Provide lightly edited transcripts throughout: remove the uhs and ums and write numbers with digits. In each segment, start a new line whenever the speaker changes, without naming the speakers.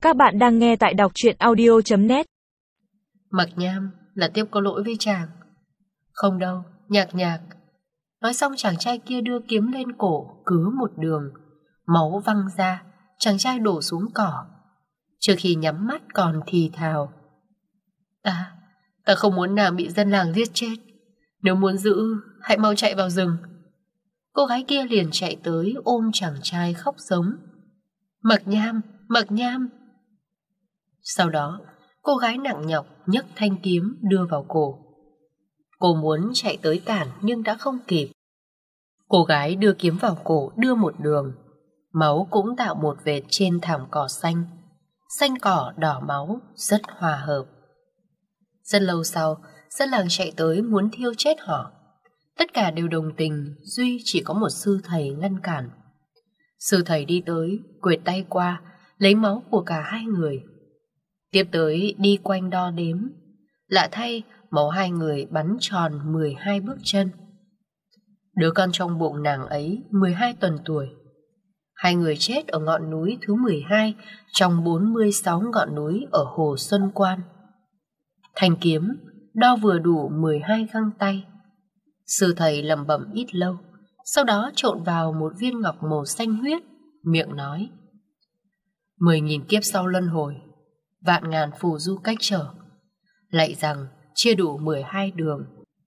Các bạn đang nghe tại đọc truyện audio.net.
Mặc Nham là tiếp có lỗi với chàng. Không đâu, Nhạc Nhạc. Nói xong chàng trai kia đưa kiếm lên cổ, cứ một đường. Máu văng ra, chàng trai đổ xuống cỏ. Trước khi nhắm mắt còn thì thào: Ta không muốn nàng bị dân làng giết chết. Nếu muốn giữ, hãy mau chạy vào rừng. Cô gái kia liền chạy tới ôm chàng trai khóc giống: Mặc Nham, Mặc Nham. Sau đó, cô gái nặng nhọc nhấc thanh kiếm đưa vào cổ. Cô muốn chạy tới cản nhưng đã không kịp. Cô gái đưa kiếm vào cổ đưa một đường. Máu cũng tạo một vệt trên thảm cỏ xanh. Xanh cỏ đỏ máu, rất hòa hợp. Rất lâu sau, dân làng chạy tới muốn thiêu chết họ. Tất cả đều đồng tình, duy chỉ có một sư thầy ngăn cản. Sư thầy đi tới, quệt tay qua, lấy máu của cả hai người. Tiếp tới đi quanh đo đếm. Lạ thay, máu hai người bắn tròn 12 bước chân. Đứa con trong bụng nàng ấy 12 tuần tuổi. Hai người chết ở ngọn núi thứ 12 trong 46 ngọn núi ở Hồ Xuân Quan. Thanh kiếm đo vừa đủ 12 găng tay. Sư thầy lẩm bẩm ít lâu, sau đó trộn vào một viên ngọc màu xanh huyết, miệng nói: 10.000 kiếp sau luân hồi, vạn ngàn phù du cách trở, lạy rằng chia đủ 12 đường.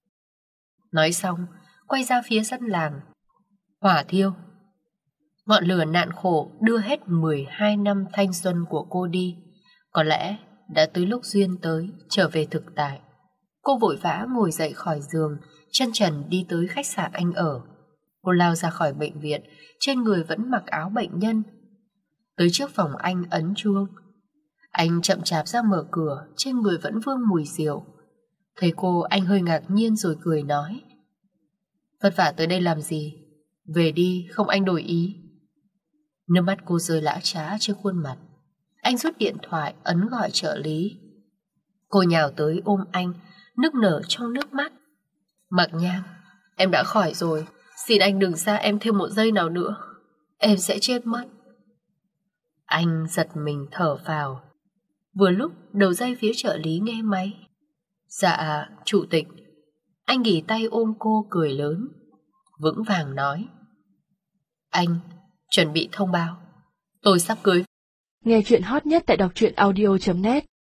Nói xong, quay ra phía dân làng: hỏa thiêu. Ngọn lửa nạn khổ đưa hết 12 năm thanh xuân của cô đi. Có lẽ đã tới lúc duyên tới, trở về thực tại. Cô vội vã ngồi dậy khỏi giường, chân trần đi tới khách sạn anh ở. Cô lao ra khỏi bệnh viện, trên người vẫn mặc áo bệnh nhân. Tới trước phòng anh ấn chuông. Anh chậm chạp ra mở cửa, trên người vẫn vương mùi rượu. Thấy cô, anh hơi ngạc nhiên rồi cười nói: vất vả tới đây làm gì? Về đi, không anh đổi ý. Nước mắt cô rơi lã trá trên khuôn mặt. Anh rút điện thoại ấn gọi trợ lý. Cô nhào tới ôm anh, nức nở trong nước mắt. Mặc Nham, em đã khỏi rồi. Xin anh đừng xa em thêm một giây nào nữa. Em sẽ chết mất. Anh giật mình thở phào. Vừa lúc đầu dây phía trợ lý nghe máy. Dạ, chủ tịch. Anh nghỉ tay ôm cô cười lớn, vững vàng nói: anh chuẩn bị thông báo, tôi sắp cưới.
Nghe chuyện hot nhất tại đọc truyện audio.net.